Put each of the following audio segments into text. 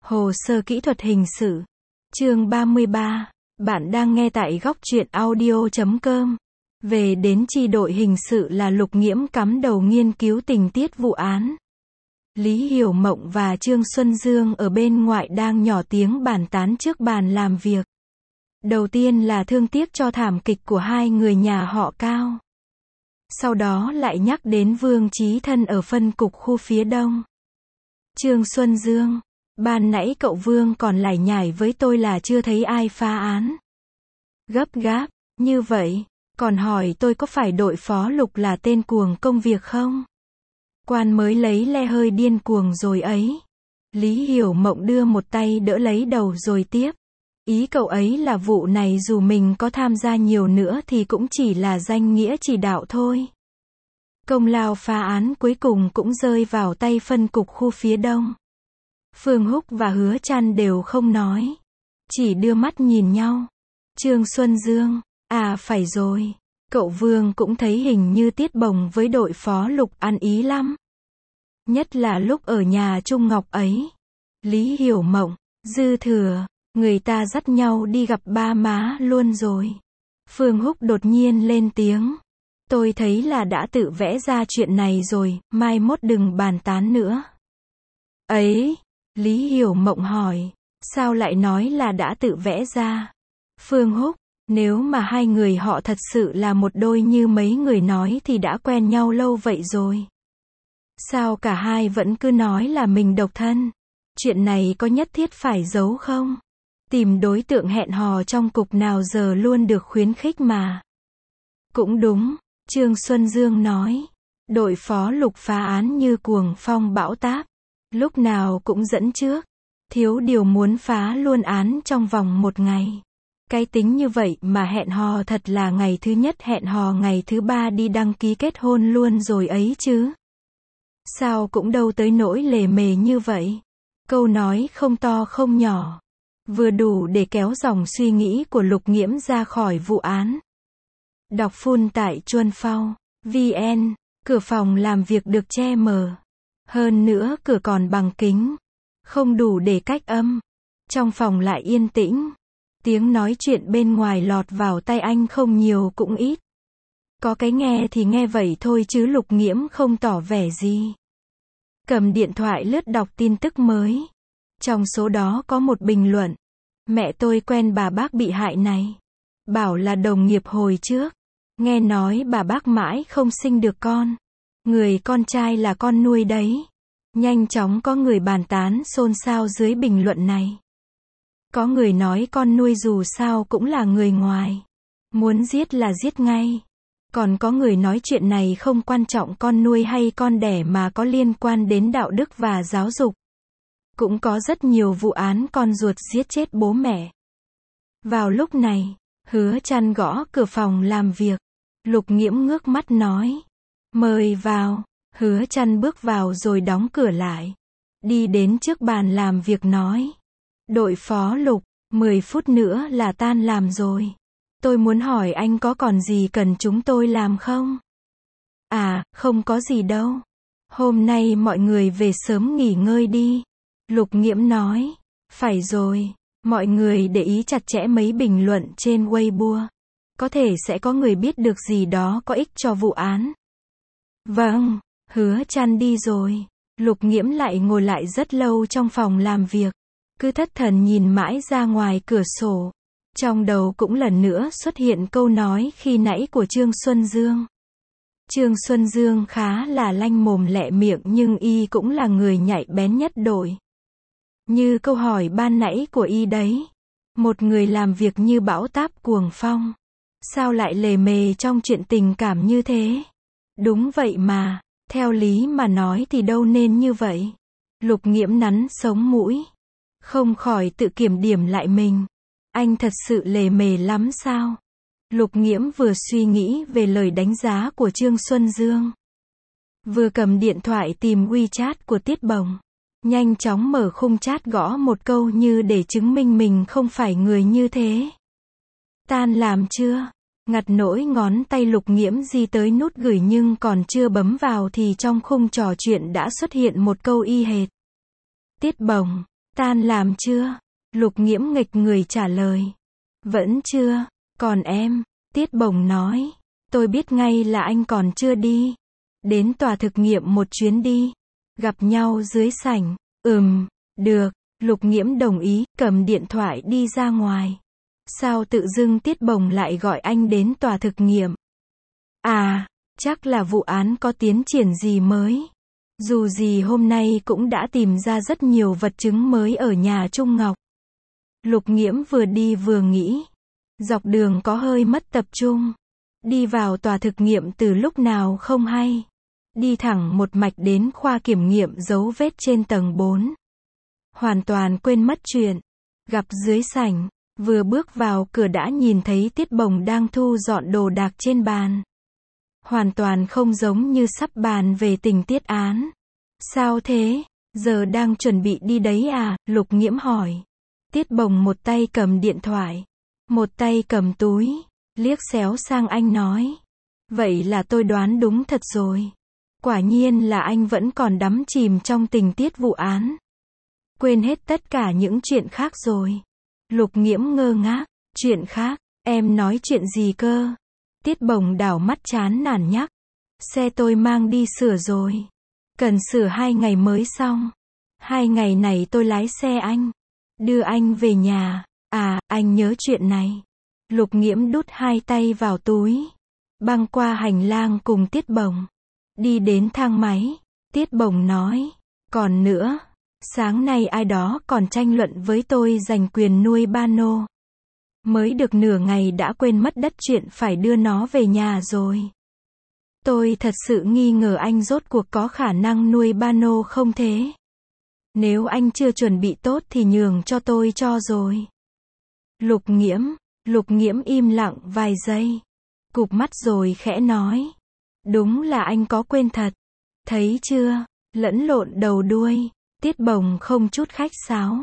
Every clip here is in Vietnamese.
Hồ sơ kỹ thuật hình sự. Chương 33. Bạn đang nghe tại góc truyện audio.com. Về đến chi đội hình sự là Lục Nghiễm cắm đầu nghiên cứu tình tiết vụ án. Lý Hiểu Mộng và Trương Xuân Dương ở bên ngoài đang nhỏ tiếng bàn tán trước bàn làm việc. Đầu tiên là thương tiếc cho thảm kịch của hai người nhà họ Cao. Sau đó lại nhắc đến Vương Chí Thân ở phân cục khu phía đông. Trương Xuân Dương: ban nãy cậu Vương còn lải nhải với tôi là chưa thấy ai phá án. Gấp gáp như vậy, còn hỏi tôi có phải đội phó Lục là tên cuồng công việc không? Quan mới lấy le hơi điên cuồng rồi ấy. Lý Hiểu Mộng đưa một tay đỡ lấy đầu rồi tiếp. Ý cậu ấy là vụ này dù mình có tham gia nhiều nữa thì cũng chỉ là danh nghĩa chỉ đạo thôi. Công lao phá án cuối cùng cũng rơi vào tay phân cục khu phía đông. Phương Húc và Hứa Trăn đều không nói, chỉ đưa mắt nhìn nhau. Trương Xuân Dương: à phải rồi, cậu Vương cũng thấy hình như Tiết Bồng với đội phó Lục ăn ý lắm. Nhất là lúc ở nhà Trung Ngọc ấy. Lý Hiểu Mộng: dư thừa, người ta dắt nhau đi gặp ba má luôn rồi. Phương Húc đột nhiên lên tiếng: tôi thấy là đã tự vẽ ra chuyện này rồi, mai mốt đừng bàn tán nữa. Ấy, Lý Hiểu Mộng hỏi, sao lại nói là đã tự vẽ ra? Phương Húc: nếu mà hai người họ thật sự là một đôi như mấy người nói thì đã quen nhau lâu vậy rồi. Sao cả hai vẫn cứ nói là mình độc thân? Chuyện này có nhất thiết phải giấu không? Tìm đối tượng hẹn hò trong cục nào giờ luôn được khuyến khích mà. Cũng đúng, Trương Xuân Dương nói. Đội phó Lục phá án như cuồng phong bão táp. Lúc nào cũng dẫn trước. Thiếu điều muốn phá luôn án trong vòng một ngày. Cái tính như vậy mà hẹn hò thật là ngày thứ nhất hẹn hò ngày thứ ba đi đăng ký kết hôn luôn rồi ấy chứ. Sao cũng đâu tới nỗi lề mề như vậy. Câu nói không to không nhỏ. Vừa đủ để kéo dòng suy nghĩ của Lục Nghiễm ra khỏi vụ án. Đọc full tại Chuân Phao VN. Cửa phòng làm việc được che mờ. Hơn nữa cửa còn bằng kính. Không đủ để cách âm. Trong phòng lại yên tĩnh. Tiếng nói chuyện bên ngoài lọt vào tai anh không nhiều cũng ít. Có cái nghe thì nghe vậy thôi chứ Lục Nghiễm không tỏ vẻ gì. Cầm điện thoại lướt đọc tin tức mới. Trong số đó có một bình luận. Mẹ tôi quen bà bác bị hại này. Bảo là đồng nghiệp hồi trước. Nghe nói bà bác mãi không sinh được con. Người con trai là con nuôi đấy. Nhanh chóng có người bàn tán xôn xao dưới bình luận này. Có người nói con nuôi dù sao cũng là người ngoài. Muốn giết là giết ngay. Còn có người nói chuyện này không quan trọng con nuôi hay con đẻ mà có liên quan đến đạo đức và giáo dục. Cũng có rất nhiều vụ án con ruột giết chết bố mẹ. Vào lúc này, Hứa Trăn gõ cửa phòng làm việc. Lục Nghiễm ngước mắt nói. Mời vào. Hứa Trăn bước vào rồi đóng cửa lại. Đi đến trước bàn làm việc nói. Đội phó Lục, 10 phút nữa là tan làm rồi. Tôi muốn hỏi anh có còn gì cần chúng tôi làm không? À, không có gì đâu. Hôm nay mọi người về sớm nghỉ ngơi đi. Lục Nghiễm nói. Phải rồi, mọi người để ý chặt chẽ mấy bình luận trên Weibo. Có thể sẽ có người biết được gì đó có ích cho vụ án. Vâng, Hứa Trăn đi rồi. Lục Nghiễm lại ngồi lại rất lâu trong phòng làm việc. Cứ thất thần nhìn mãi ra ngoài cửa sổ. Trong đầu cũng lần nữa xuất hiện câu nói khi nãy của Trương Xuân Dương. Trương Xuân Dương khá là lanh mồm lẹ miệng nhưng y cũng là người nhạy bén nhất đội. Như câu hỏi ban nãy của y đấy. Một người làm việc như bão táp cuồng phong. Sao lại lề mề trong chuyện tình cảm như thế? Đúng vậy mà, theo lý mà nói thì đâu nên như vậy. Lục Nghiễm nắn sống mũi. Không khỏi tự kiểm điểm lại mình. Anh thật sự lề mề lắm sao? Lục Nghiễm vừa suy nghĩ về lời đánh giá của Trương Xuân Dương. Vừa cầm điện thoại tìm WeChat của Tiết Bồng. Nhanh chóng mở khung chat gõ một câu như để chứng minh mình không phải người như thế. Tan làm chưa? Ngặt nỗi ngón tay Lục Nghiễm di tới nút gửi nhưng còn chưa bấm vào thì trong khung trò chuyện đã xuất hiện một câu y hệt. Tiết Bồng, Tan làm chưa? Lục Nghiễm nghịch người trả lời. Vẫn chưa, còn em, Tiết Bồng nói. Tôi biết ngay là anh còn chưa đi. Đến tòa thực nghiệm một chuyến đi. Gặp nhau dưới sảnh. Được, Lục Nghiễm đồng ý, cầm điện thoại đi ra ngoài. Sao tự dưng Tiết Bồng lại gọi anh đến tòa thực nghiệm? À, chắc là vụ án có tiến triển gì mới. Dù gì hôm nay cũng đã tìm ra rất nhiều vật chứng mới ở nhà Trung Ngọc. Lục Nghiễm vừa đi vừa nghĩ. Dọc đường có hơi mất tập trung. Đi vào tòa thực nghiệm từ lúc nào không hay. Đi thẳng một mạch đến khoa kiểm nghiệm dấu vết trên tầng 4. Hoàn toàn quên mất chuyện. Gặp dưới sảnh, vừa bước vào cửa đã nhìn thấy Tiết Bồng đang thu dọn đồ đạc trên bàn. Hoàn toàn không giống như sắp bàn về tình tiết án. Sao thế? Giờ đang chuẩn bị đi đấy à? Lục Nghiễm hỏi. Tiết Bồng một tay cầm điện thoại, một tay cầm túi, liếc xéo sang anh nói. Vậy là tôi đoán đúng thật rồi. Quả nhiên là anh vẫn còn đắm chìm trong tình tiết vụ án. Quên hết tất cả những chuyện khác rồi. Lục Nghiễm ngơ ngác. Chuyện khác? Em nói chuyện gì cơ? Tiết Bồng đảo mắt chán nản nhắc. Xe tôi mang đi sửa rồi. Cần sửa 2 ngày mới xong. 2 ngày này tôi lái xe anh. Đưa anh về nhà. À, anh nhớ chuyện này. Lục Nghiễm đút 2 tay vào túi. Băng qua hành lang cùng Tiết Bồng. Đi đến thang máy. Tiết Bồng nói. Còn nữa. Sáng nay ai đó còn tranh luận với tôi giành quyền nuôi ba nô. Mới được nửa ngày đã quên mất đất chuyện phải đưa nó về nhà rồi. Tôi thật sự nghi ngờ anh rốt cuộc có khả năng nuôi ba nô không thế? Nếu anh chưa chuẩn bị tốt thì nhường cho tôi cho rồi. Lục Nghiễm im lặng vài giây. Cụp mắt rồi khẽ nói. Đúng là anh có quên thật. Thấy chưa? Lẫn lộn đầu đuôi. Tiết Bồng không chút khách sáo.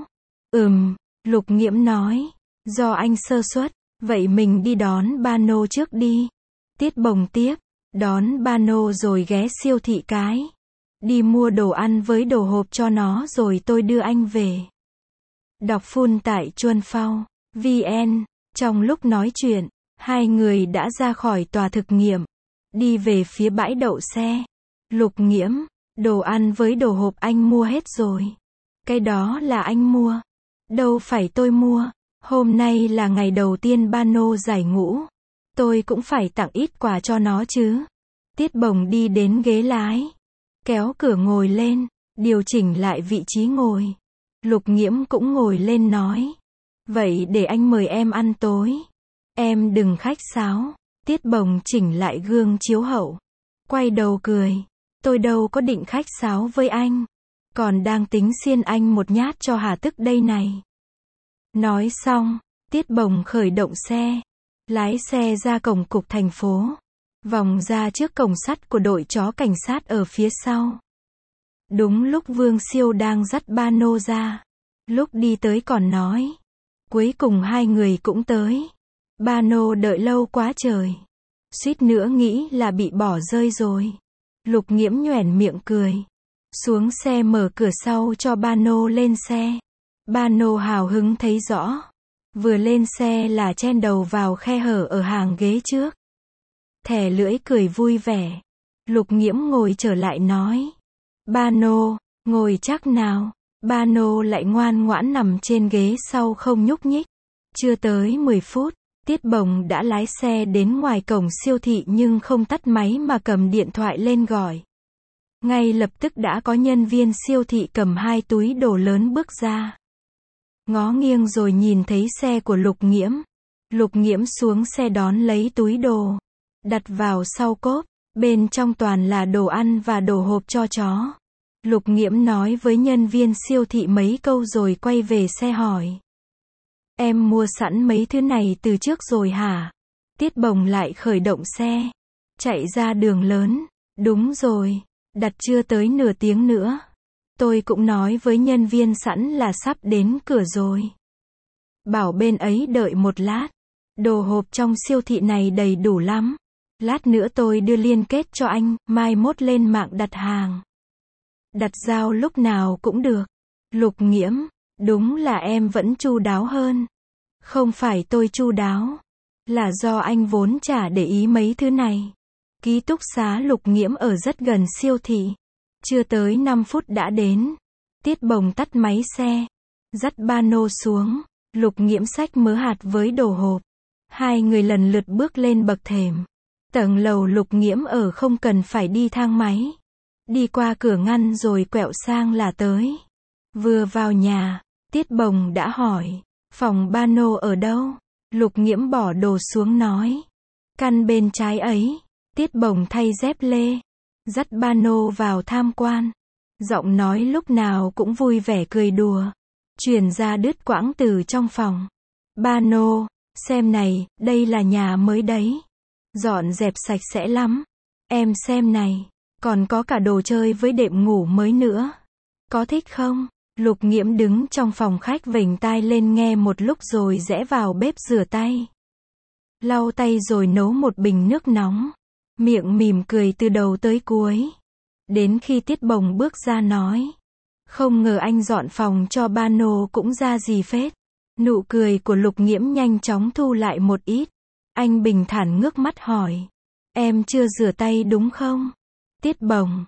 Lục Nghiễm nói. Do anh sơ suất, vậy mình đi đón ba nô trước đi. Tiết Bồng tiếp. Đón ba nô rồi ghé siêu thị cái. Đi mua đồ ăn với đồ hộp cho nó rồi tôi đưa anh về. Đọc full tại Chuân Phao VN. Trong lúc nói chuyện, hai người đã ra khỏi tòa thực nghiệm. Đi về phía bãi đậu xe. Lục Nghiễm. Đồ ăn với đồ hộp anh mua hết rồi. Cái đó là anh mua. Đâu phải tôi mua. Hôm nay là ngày đầu tiên ba nô giải ngũ. Tôi cũng phải tặng ít quà cho nó chứ. Tiết Bồng đi đến ghế lái. Kéo cửa ngồi lên. Điều chỉnh lại vị trí ngồi. Lục Nghiễm cũng ngồi lên nói. Vậy để anh mời em ăn tối. Em đừng khách sáo. Tiết Bồng chỉnh lại gương chiếu hậu. Quay đầu cười. Tôi đâu có định khách sáo với anh. Còn đang tính xiên anh một nhát cho hà tức đây này. Nói xong, Tiết Bồng khởi động xe. Lái xe ra cổng cục thành phố. Vòng ra trước cổng sắt của đội chó cảnh sát ở phía sau. Đúng lúc Vương Siêu đang dắt ba nô ra. Lúc đi tới còn nói. Cuối cùng hai người cũng tới. Ba nô đợi lâu quá trời. Suýt nữa nghĩ là bị bỏ rơi rồi. Lục Nghiễm nhoẻn miệng cười. Xuống xe mở cửa sau cho ba nô lên xe. Ba nô hào hứng thấy rõ. Vừa lên xe là chen đầu vào khe hở ở hàng ghế trước. Thè lưỡi cười vui vẻ. Lục Nghiễm ngồi trở lại nói. Ba nô, ngồi chắc nào. Ba nô lại ngoan ngoãn nằm trên ghế sau không nhúc nhích. Chưa tới 10 phút, Tiết Bồng đã lái xe đến ngoài cổng siêu thị nhưng không tắt máy mà cầm điện thoại lên gọi. Ngay lập tức đã có nhân viên siêu thị cầm 2 túi đồ lớn bước ra. Ngó nghiêng rồi nhìn thấy xe của Lục Nghiễm. Lục Nghiễm xuống xe đón lấy túi đồ. Đặt vào sau cốp. Bên trong toàn là đồ ăn và đồ hộp cho chó. Lục Nghiễm nói với nhân viên siêu thị mấy câu rồi quay về xe hỏi. Em mua sẵn mấy thứ này từ trước rồi hả? Tiết Bồng lại khởi động xe. Chạy ra đường lớn. Đúng rồi. Đặt chưa tới nửa tiếng nữa. Tôi cũng nói với nhân viên sẵn là sắp đến cửa rồi. Bảo bên ấy đợi một lát. Đồ hộp trong siêu thị này đầy đủ lắm. Lát nữa tôi đưa liên kết cho anh, mai mốt lên mạng đặt hàng. Đặt giao lúc nào cũng được. Lục Nghiễm. Đúng là em vẫn chu đáo hơn. Không phải tôi chu đáo. Là do anh vốn chả để ý mấy thứ này. Ký túc xá Lục Nghiễm ở rất gần siêu thị. Chưa tới 5 phút đã đến. Tiết Bồng tắt máy xe. Dắt ba nô xuống. Lục Nghiễm xách mớ hạt với đồ hộp. Hai người lần lượt bước lên bậc thềm. Tầng lầu Lục Nghiễm ở không cần phải đi thang máy. Đi qua cửa ngăn rồi quẹo sang là tới. Vừa vào nhà, Tiết Bồng đã hỏi, phòng ba nô ở đâu? Lục Nghiễm bỏ đồ xuống nói, căn bên trái ấy. Tiết Bồng thay dép lê, dắt ba nô vào tham quan. Giọng nói lúc nào cũng vui vẻ cười đùa. Truyền ra đứt quãng từ trong phòng. Ba nô, xem này, đây là nhà mới đấy. Dọn dẹp sạch sẽ lắm. Em xem này, còn có cả đồ chơi với đệm ngủ mới nữa. Có thích không? Lục Nghiễm đứng trong phòng khách vểnh tai lên nghe một lúc rồi rẽ vào bếp rửa tay. Lau tay rồi nấu một bình nước nóng. Miệng mỉm cười từ đầu tới cuối. Đến khi Tiết Bồng bước ra nói, không ngờ anh dọn phòng cho ba nô cũng ra gì phết. Nụ cười của Lục Nghiễm nhanh chóng thu lại một ít. Anh bình thản ngước mắt hỏi, em chưa rửa tay đúng không? Tiết Bồng,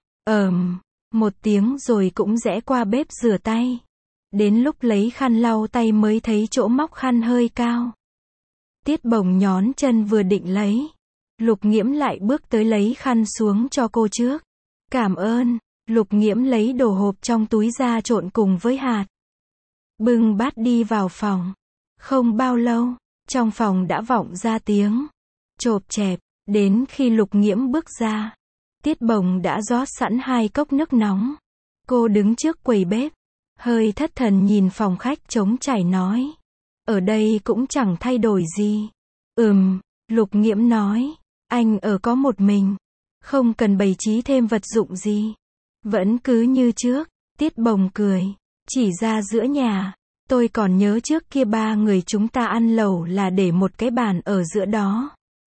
một tiếng rồi cũng rẽ qua bếp rửa tay. Đến lúc lấy khăn lau tay mới thấy chỗ móc khăn hơi cao. Tiết Bồng nhón chân vừa định lấy. Lục Nghiễm lại bước tới lấy khăn xuống cho cô trước. Cảm ơn. Lục Nghiễm lấy đồ hộp trong túi ra trộn cùng với hạt. Bưng bát đi vào phòng. Không bao lâu, trong phòng đã vọng ra tiếng chộp chẹp. Đến khi Lục Nghiễm bước ra, Tiết Bồng đã rót sẵn 2 cốc nước nóng. Cô đứng trước quầy bếp, hơi thất thần nhìn phòng khách trống trải nói, ở đây cũng chẳng thay đổi gì. Lục Nghiễm nói, anh ở có một mình, không cần bày trí thêm vật dụng gì. Vẫn cứ như trước. Tiết Bồng cười, chỉ ra giữa nhà. Tôi còn nhớ trước kia 3 người chúng ta ăn lẩu là để một cái bàn ở giữa đó.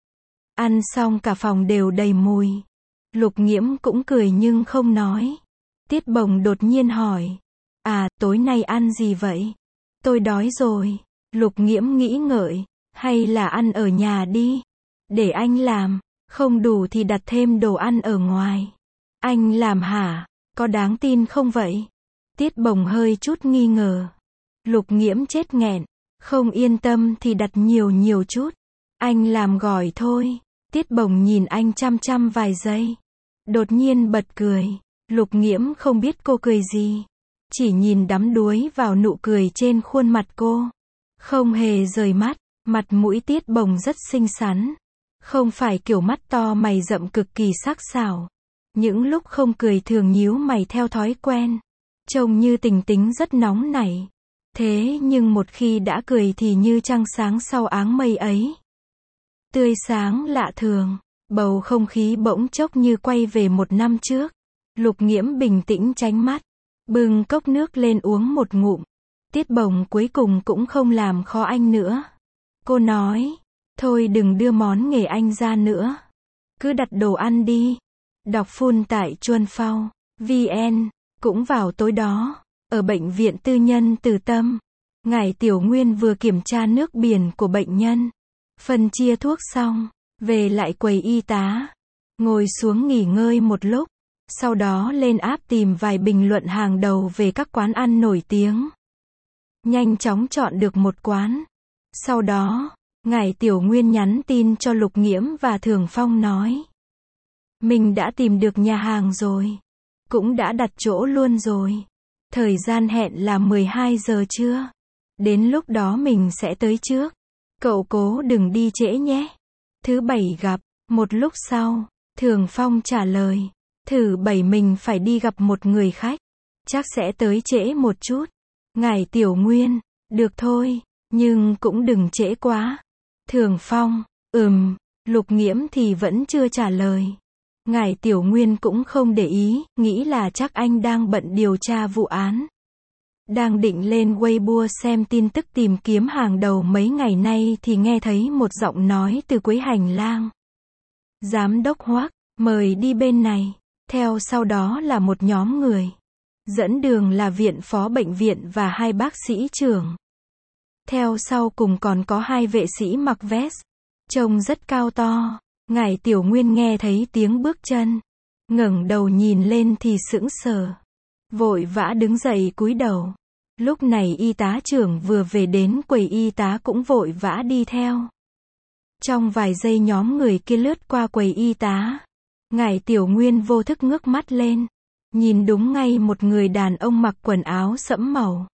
Ăn xong cả phòng đều đầy mùi. Lục Nghiễm cũng cười nhưng không nói. Tiết Bồng đột nhiên hỏi, tối nay ăn gì vậy? Tôi đói rồi. Lục Nghiễm nghĩ ngợi, hay là ăn ở nhà đi. Để anh làm, không đủ thì đặt thêm đồ ăn ở ngoài. Anh làm hả? Có đáng tin không vậy? Tiết Bồng hơi chút nghi ngờ. Lục Nghiễm chết nghẹn, không yên tâm thì đặt nhiều chút. Anh làm gỏi thôi. Tiết Bồng nhìn anh chăm chăm vài giây. Đột nhiên bật cười. Lục Nghiễm không biết cô cười gì. Chỉ nhìn đắm đuối vào nụ cười trên khuôn mặt cô. Không hề rời mắt. Mặt mũi Tiết Bồng rất xinh xắn. Không phải kiểu mắt to mày rậm cực kỳ sắc sảo. Những lúc không cười thường nhíu mày theo thói quen. Trông như tình tính rất nóng nảy. Thế nhưng một khi đã cười thì như trăng sáng sau áng mây ấy. Tươi sáng lạ thường. Bầu không khí bỗng chốc như quay về 1 năm trước. Lục Nghiễm bình tĩnh tránh mắt. Bưng cốc nước lên uống một ngụm. Tiết Bồng cuối cùng cũng không làm khó anh nữa. Cô nói, thôi đừng đưa món nghề anh ra nữa. Cứ đặt đồ ăn đi. Đọc full tại Chuân Phao VN. Cũng vào tối đó, ở bệnh viện tư nhân Từ Tâm, ngài Tiểu Nguyên vừa kiểm tra nước biển của bệnh nhân. Phân chia thuốc xong, về lại quầy y tá. Ngồi xuống nghỉ ngơi một lúc. Sau đó lên app tìm vài bình luận hàng đầu về các quán ăn nổi tiếng. Nhanh chóng chọn được một quán. Sau đó, ngài Tiểu Nguyên nhắn tin cho Lục Nghiễm và Thường Phong nói, mình đã tìm được nhà hàng rồi. Cũng đã đặt chỗ luôn rồi. Thời gian hẹn là 12 giờ trưa. Đến lúc đó mình sẽ tới trước. Cậu cố đừng đi trễ nhé. Thứ 7 gặp. Một lúc sau, Thường Phong trả lời, thứ 7 mình phải đi gặp một người khách. Chắc sẽ tới trễ một chút. Ngài Tiểu Nguyên, được thôi, nhưng cũng đừng trễ quá. Thường Phong, Lục Nghiễm thì vẫn chưa trả lời. Ngài Tiểu Nguyên cũng không để ý, nghĩ là chắc anh đang bận điều tra vụ án. Đang định lên Weibo xem tin tức tìm kiếm hàng đầu mấy ngày nay thì nghe thấy một giọng nói từ cuối hành lang. Giám đốc Hoắc, mời đi bên này. Theo sau đó là một nhóm người. Dẫn đường là viện phó bệnh viện và 2 bác sĩ trưởng. Theo sau cùng còn có 2 vệ sĩ mặc vest, trông rất cao to. Ngải Tiểu Nguyên nghe thấy tiếng bước chân, ngẩng đầu nhìn lên thì sững sờ, vội vã đứng dậy cúi đầu. Lúc này y tá trưởng vừa về đến quầy, y tá cũng vội vã đi theo. Trong vài giây nhóm người kia lướt qua quầy y tá. Ngải Tiểu Nguyên vô thức ngước mắt lên, nhìn đúng ngay một người đàn ông mặc quần áo sẫm màu.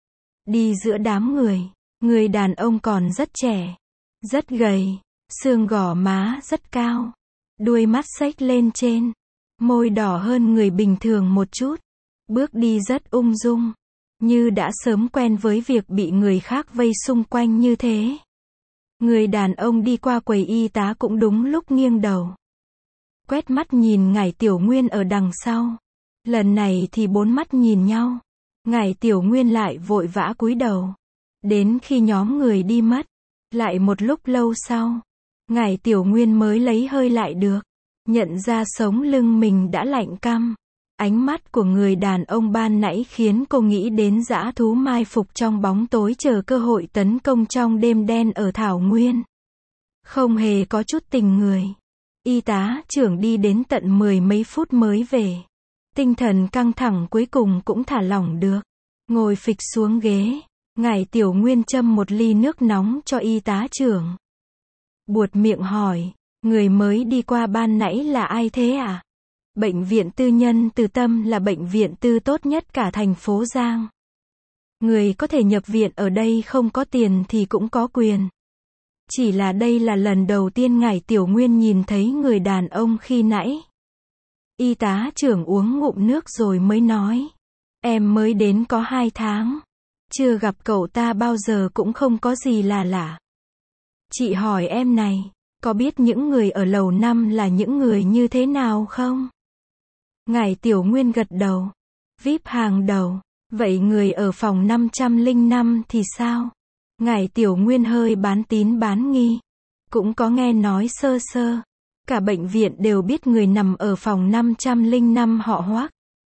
Đi giữa đám người, người đàn ông còn rất trẻ, rất gầy, xương gò má rất cao, đuôi mắt xếch lên trên, môi đỏ hơn người bình thường một chút, bước đi rất ung dung, như đã sớm quen với việc bị người khác vây xung quanh như thế. Người đàn ông đi qua quầy y tá cũng đúng lúc nghiêng đầu, quét mắt nhìn Ngải Tiểu Nguyên ở đằng sau. Lần này thì 4 mắt nhìn nhau. Ngải Tiểu Nguyên lại vội vã cúi đầu. Đến khi nhóm người đi mất, lại một lúc lâu sau, Ngải Tiểu Nguyên mới lấy hơi lại được, nhận ra sống lưng mình đã lạnh căm. Ánh mắt của người đàn ông ban nãy khiến cô nghĩ đến dã thú mai phục trong bóng tối chờ cơ hội tấn công trong đêm đen ở Thảo Nguyên. Không hề có chút tình người. Y tá trưởng đi đến tận 10 mấy phút mới về. Tinh thần căng thẳng cuối cùng cũng thả lỏng được. Ngồi phịch xuống ghế, Ngải Tiểu Nguyên châm một ly nước nóng cho y tá trưởng. Buột miệng hỏi, người mới đi qua ban nãy là ai thế à? Bệnh viện tư nhân Từ Tâm là bệnh viện tư tốt nhất cả thành phố Giang. Người có thể nhập viện ở đây không có tiền thì cũng có quyền. Chỉ là đây là lần đầu tiên Ngải Tiểu Nguyên nhìn thấy người đàn ông khi nãy. Y tá trưởng uống ngụm nước rồi mới nói. Em mới đến có 2 tháng. Chưa gặp cậu ta bao giờ cũng không có gì là lạ. Chị hỏi em này, có biết những người ở lầu 5 là những người như thế nào không? Ngải Tiểu Nguyên gật đầu. VIP hàng đầu. Vậy người ở phòng 505 thì sao? Ngải Tiểu Nguyên hơi bán tín bán nghi. Cũng có nghe nói sơ sơ. Cả bệnh viện đều biết người nằm ở phòng 505 họ Hoắc.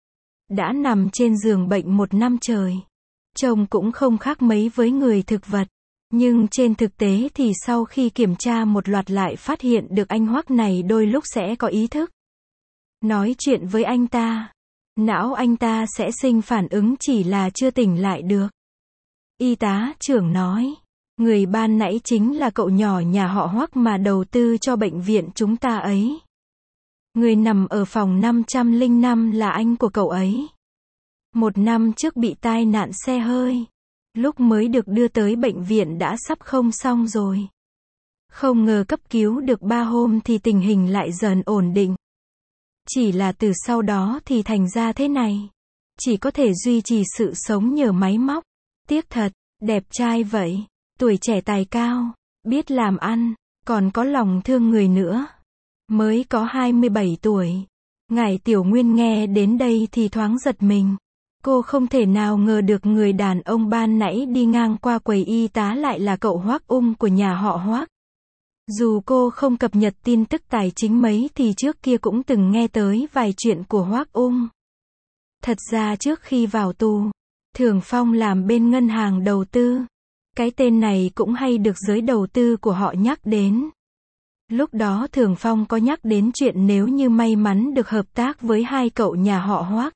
Đã nằm trên giường bệnh 1 năm trời. Trông cũng không khác mấy với người thực vật. Nhưng trên thực tế thì sau khi kiểm tra một loạt lại phát hiện được anh Hoắc này đôi lúc sẽ có ý thức. Nói chuyện với anh ta. Não anh ta sẽ sinh phản ứng, chỉ là chưa tỉnh lại được. Y tá trưởng nói. Người ban nãy chính là cậu nhỏ nhà họ Hoắc mà đầu tư cho bệnh viện chúng ta ấy. Người nằm ở phòng 505 là anh của cậu ấy. 1 năm trước bị tai nạn xe hơi. Lúc mới được đưa tới bệnh viện đã sắp không xong rồi. Không ngờ cấp cứu được 3 hôm thì tình hình lại dần ổn định. Chỉ là từ sau đó thì thành ra thế này. Chỉ có thể duy trì sự sống nhờ máy móc. Tiếc thật, đẹp trai vậy. Tuổi trẻ tài cao, biết làm ăn, còn có lòng thương người nữa. Mới có 27 tuổi. Ngải Tiểu Nguyên nghe đến đây thì thoáng giật mình. Cô không thể nào ngờ được người đàn ông ban nãy đi ngang qua quầy y tá lại là cậu Hoắc Ung của nhà họ Hoắc. Dù cô không cập nhật tin tức tài chính mấy thì trước kia cũng từng nghe tới vài chuyện của Hoắc Ung. Thật ra trước khi vào tù, Thường Phong làm bên ngân hàng đầu tư. Cái tên này cũng hay được giới đầu tư của họ nhắc đến. Lúc đó Thường Phong có nhắc đến chuyện nếu như may mắn được hợp tác với 2 cậu nhà họ Hoắc.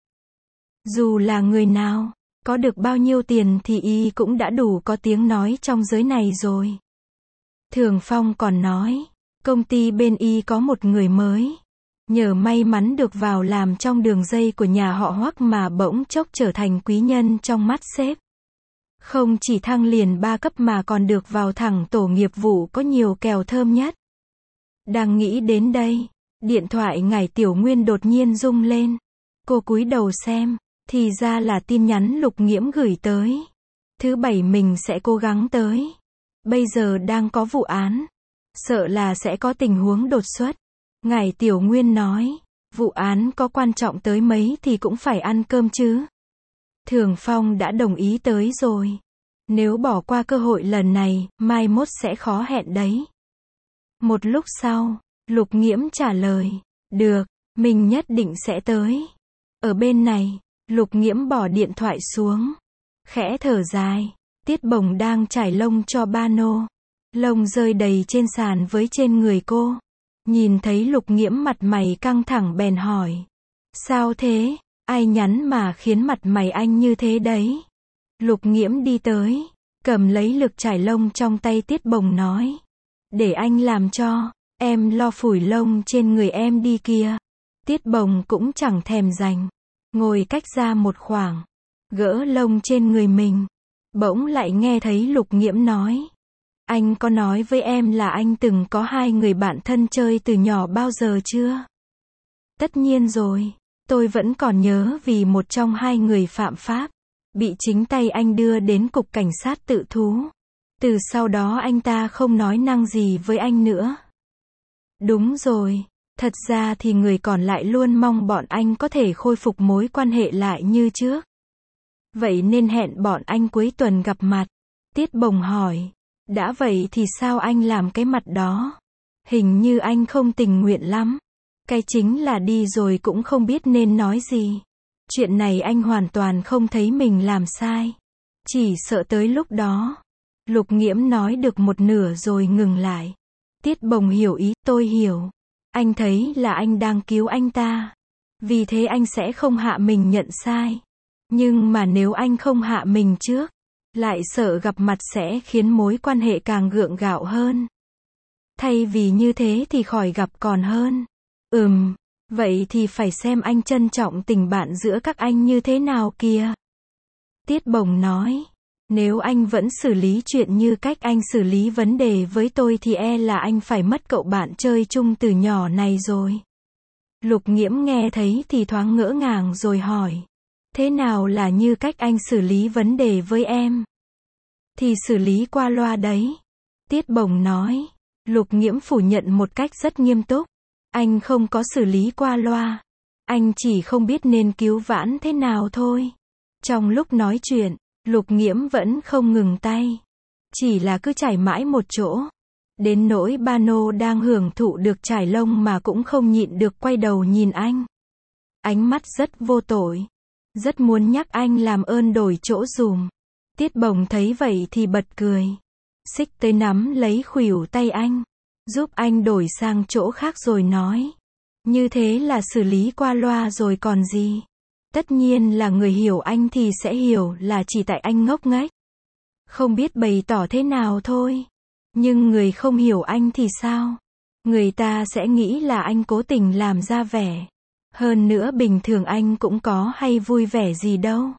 Dù là người nào, có được bao nhiêu tiền thì y cũng đã đủ có tiếng nói trong giới này rồi. Thường Phong còn nói, công ty bên y có một người mới. Nhờ may mắn được vào làm trong đường dây của nhà họ Hoắc mà bỗng chốc trở thành quý nhân trong mắt sếp. Không chỉ thăng liền 3 cấp mà còn được vào thẳng tổ nghiệp vụ có nhiều kèo thơm nhất. Đang nghĩ đến đây, điện thoại Ngải Tiểu Nguyên đột nhiên rung lên. Cô cúi đầu xem, thì ra là tin nhắn Lục Nghiễm gửi tới. Thứ 7 mình sẽ cố gắng tới. Bây giờ đang có vụ án. Sợ là sẽ có tình huống đột xuất. Ngải Tiểu Nguyên nói, vụ án có quan trọng tới mấy thì cũng phải ăn cơm chứ. Thường Phong đã đồng ý tới rồi. Nếu bỏ qua cơ hội lần này, mai mốt sẽ khó hẹn đấy. Một lúc sau, Lục Nghiễm trả lời, được, mình nhất định sẽ tới. Ở bên này, Lục Nghiễm bỏ điện thoại xuống. Khẽ thở dài. Tiết Bồng đang trải lông cho ba nô. Lông rơi đầy trên sàn với trên người cô. Nhìn thấy Lục Nghiễm mặt mày căng thẳng bèn hỏi. Sao thế? Ai nhắn mà khiến mặt mày anh như thế đấy? Lục Nghiễm đi tới, cầm lấy lược trải lông trong tay Tiết Bồng nói. Để anh làm cho, em lo phủi lông trên người em đi kia. Tiết Bồng cũng chẳng thèm dành. Ngồi cách ra một khoảng, gỡ lông trên người mình. Bỗng lại nghe thấy Lục Nghiễm nói. Anh có nói với em là anh từng có 2 người bạn thân chơi từ nhỏ bao giờ chưa? Tất nhiên rồi, tôi vẫn còn nhớ vì một trong 2 người phạm pháp, bị chính tay anh đưa đến cục cảnh sát tự thú. Từ sau đó anh ta không nói năng gì với anh nữa. Đúng rồi, thật ra thì người còn lại luôn mong bọn anh có thể khôi phục mối quan hệ lại như trước. Vậy nên hẹn bọn anh cuối tuần gặp mặt. Tiết Bồng hỏi. Đã vậy thì sao anh làm cái mặt đó? Hình như anh không tình nguyện lắm. Cái chính là đi rồi cũng không biết nên nói gì. Chuyện này anh hoàn toàn không thấy mình làm sai. Chỉ sợ tới lúc đó. Lục Nghiễm nói được một nửa rồi ngừng lại. Tiết Bồng hiểu ý, tôi hiểu. Anh thấy là anh đang cứu anh ta. Vì thế anh sẽ không hạ mình nhận sai. Nhưng mà nếu anh không hạ mình trước, lại sợ gặp mặt sẽ khiến mối quan hệ càng gượng gạo hơn. Thay vì như thế thì khỏi gặp còn hơn. Vậy thì phải xem anh trân trọng tình bạn giữa các anh như thế nào kìa. Tiết Bồng nói, nếu anh vẫn xử lý chuyện như cách anh xử lý vấn đề với tôi thì e là anh phải mất cậu bạn chơi chung từ nhỏ này rồi. Lục Nghiễm nghe thấy thì thoáng ngỡ ngàng rồi hỏi. Thế nào là như cách anh xử lý vấn đề với em? Thì xử lý qua loa đấy. Tiết Bồng nói. Lục Nghiễm phủ nhận một cách rất nghiêm túc. Anh không có xử lý qua loa. Anh chỉ không biết nên cứu vãn thế nào thôi. Trong lúc nói chuyện, Lục Nghiễm vẫn không ngừng tay. Chỉ là cứ chải mãi một chỗ. Đến nỗi ba nô đang hưởng thụ được chải lông mà cũng không nhịn được quay đầu nhìn anh. Ánh mắt rất vô tội. Rất muốn nhắc anh làm ơn đổi chỗ dùm. Tiết Bồng thấy vậy thì bật cười. Xích tới nắm lấy khuỷu tay anh. Giúp anh đổi sang chỗ khác rồi nói. Như thế là xử lý qua loa rồi còn gì. Tất nhiên là người hiểu anh thì sẽ hiểu là chỉ tại anh ngốc nghếch. Không biết bày tỏ thế nào thôi. Nhưng người không hiểu anh thì sao? Người ta sẽ nghĩ là anh cố tình làm ra vẻ. Hơn nữa bình thường anh cũng có hay vui vẻ gì đâu.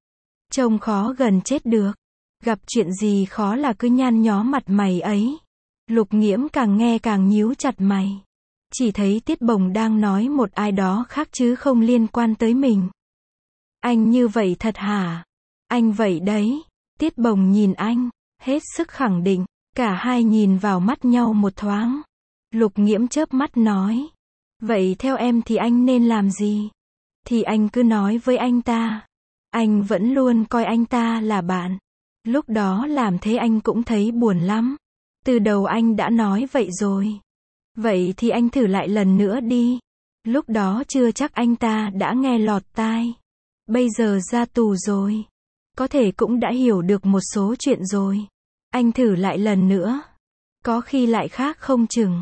Trông khó gần chết được. Gặp chuyện gì khó là cứ nhăn nhó mặt mày ấy. Lục Nghiễm càng nghe càng nhíu chặt mày. Chỉ thấy Tiết Bồng đang nói một ai đó khác chứ không liên quan tới mình. Anh như vậy thật hả? Anh vậy đấy. Tiết Bồng nhìn anh, hết sức khẳng định. Cả hai nhìn vào mắt nhau một thoáng. Lục Nghiễm chớp mắt nói. Vậy theo em thì anh nên làm gì? Thì anh cứ nói với anh ta. Anh vẫn luôn coi anh ta là bạn. Lúc đó làm thế anh cũng thấy buồn lắm. Từ đầu anh đã nói vậy rồi. Vậy thì anh thử lại lần nữa đi. Lúc đó chưa chắc anh ta đã nghe lọt tai. Bây giờ ra tù rồi. Có thể cũng đã hiểu được một số chuyện rồi. Anh thử lại lần nữa. Có khi lại khác không chừng.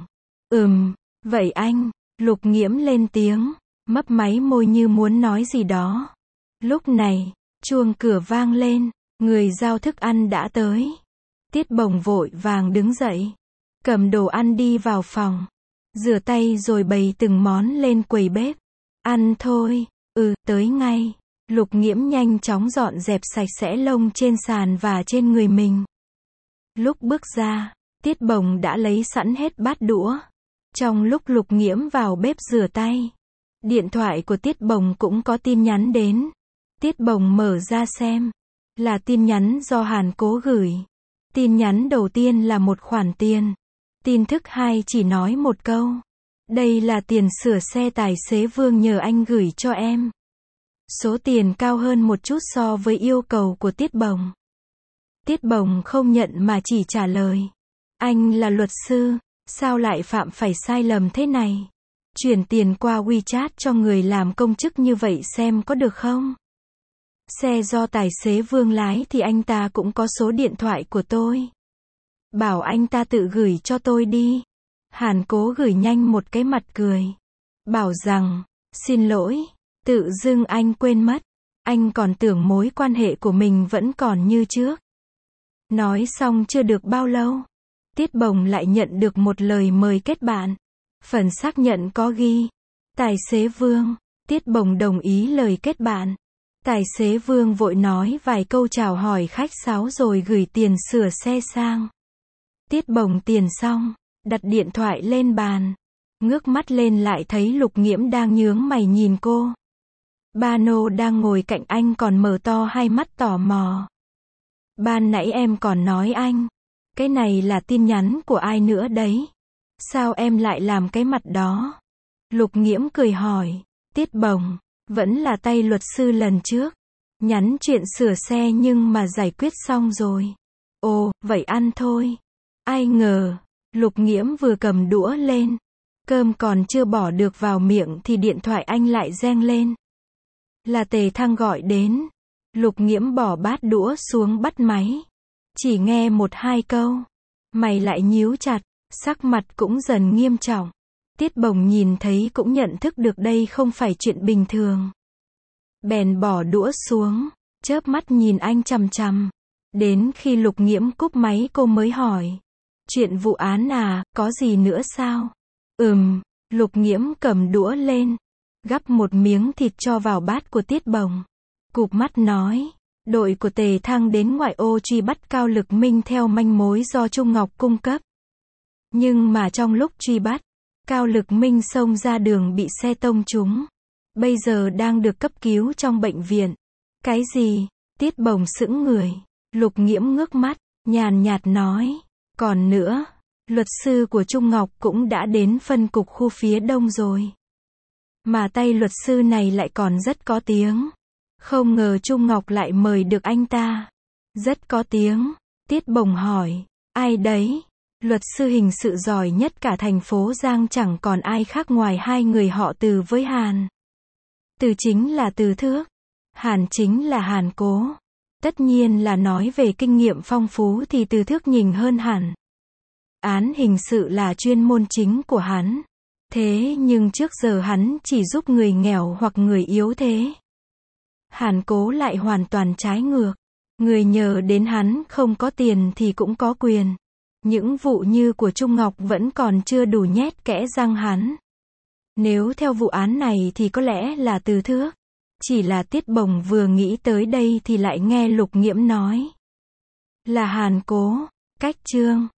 Vậy anh. Lục Nghiễm lên tiếng. Mấp máy môi như muốn nói gì đó. Lúc này, chuông cửa vang lên. Người giao thức ăn đã tới. Tiết Bồng vội vàng đứng dậy. Cầm đồ ăn đi vào phòng. Rửa tay rồi bày từng món lên quầy bếp. Ăn thôi. Tới ngay. Lục Nghiễm nhanh chóng dọn dẹp sạch sẽ lông trên sàn và trên người mình. Lúc bước ra, Tiết Bồng đã lấy sẵn hết bát đũa. Trong lúc Lục Nghiễm vào bếp rửa tay, điện thoại của Tiết Bồng cũng có tin nhắn đến. Tiết Bồng mở ra xem. Là tin nhắn do Hàn Cố gửi. Tin nhắn đầu tiên là một khoản tiền. Tin thức 2 chỉ nói một câu. Đây là tiền sửa xe tài xế Vương nhờ anh gửi cho em. Số tiền cao hơn một chút so với yêu cầu của Tiết Bồng. Tiết Bồng không nhận mà chỉ trả lời. Anh là luật sư, sao lại phạm phải sai lầm thế này? Chuyển tiền qua WeChat cho người làm công chức như vậy xem có được không? Xe do tài xế Vương lái thì anh ta cũng có số điện thoại của tôi. Bảo anh ta tự gửi cho tôi đi. Hàn Cố gửi nhanh một cái mặt cười. Bảo rằng, xin lỗi, tự dưng anh quên mất. Anh còn tưởng mối quan hệ của mình vẫn còn như trước. Nói xong chưa được bao lâu, Tiết Bồng lại nhận được một lời mời kết bạn. Phần xác nhận có ghi, tài xế Vương. Tiết Bồng đồng ý lời kết bạn. Tài xế Vương vội nói vài câu chào hỏi khách sáo rồi gửi tiền sửa xe sang. Tiết Bồng tiền xong, đặt điện thoại lên bàn. Ngước mắt lên lại thấy Lục Nghiễm đang nhướng mày nhìn cô. Ba Nô đang ngồi cạnh anh còn mở to hai mắt tò mò. Ban nãy em còn nói anh, cái này là tin nhắn của ai nữa đấy? Sao em lại làm cái mặt đó? Lục Nghiễm cười hỏi. Tiết Bồng, vẫn là tay luật sư lần trước. Nhắn chuyện sửa xe nhưng mà giải quyết xong rồi. Ồ, vậy ăn thôi. Ai ngờ, Lục Nghiễm vừa cầm đũa lên. Cơm còn chưa bỏ được vào miệng thì điện thoại anh lại reng lên. Là Tề Thăng gọi đến. Lục Nghiễm bỏ bát đũa xuống bắt máy. Chỉ nghe một hai câu. Mày lại nhíu chặt, sắc mặt cũng dần nghiêm trọng. Tiết Bồng nhìn thấy cũng nhận thức được đây không phải chuyện bình thường. Bèn bỏ đũa xuống, chớp mắt nhìn anh chằm chằm. Đến khi Lục Nghiễm cúp máy cô mới hỏi. Chuyện vụ án à, có gì nữa sao? Lục Nghiễm cầm đũa lên, gắp một miếng thịt cho vào bát của Tiết Bồng. Cụp mắt nói, đội của Tề Thăng đến ngoại ô truy bắt Cao Lực Minh theo manh mối do Trung Ngọc cung cấp. Nhưng mà trong lúc truy bắt, Cao Lực Minh xông ra đường bị xe tông trúng. Bây giờ đang được cấp cứu trong bệnh viện. Cái gì? Tiết Bồng sững người. Lục Nghiễm ngước mắt, nhàn nhạt nói. Còn nữa, luật sư của Trung Ngọc cũng đã đến phân cục khu phía đông rồi. Mà tay luật sư này lại còn rất có tiếng. Không ngờ Trung Ngọc lại mời được anh ta. Rất có tiếng. Tiết Bồng hỏi. Ai đấy? Luật sư hình sự giỏi nhất cả thành phố Giang chẳng còn ai khác ngoài hai người họ Từ với Hàn. Từ chính là Từ Thước. Hàn chính là Hàn Cố. Tất nhiên là nói về kinh nghiệm phong phú thì Từ Thước nhỉnh hơn hẳn. Án hình sự là chuyên môn chính của hắn. Thế nhưng trước giờ hắn chỉ giúp người nghèo hoặc người yếu thế. Hàn Cố lại hoàn toàn trái ngược. Người nhờ đến hắn không có tiền thì cũng có quyền. Những vụ như của Trung Ngọc vẫn còn chưa đủ nhét kẽ răng hắn. Nếu theo vụ án này thì có lẽ là Từ Thước. Chỉ là Tiết Bồng vừa nghĩ tới đây thì lại nghe Lục Nghiễm nói. Là Hàn Cố. Cách chương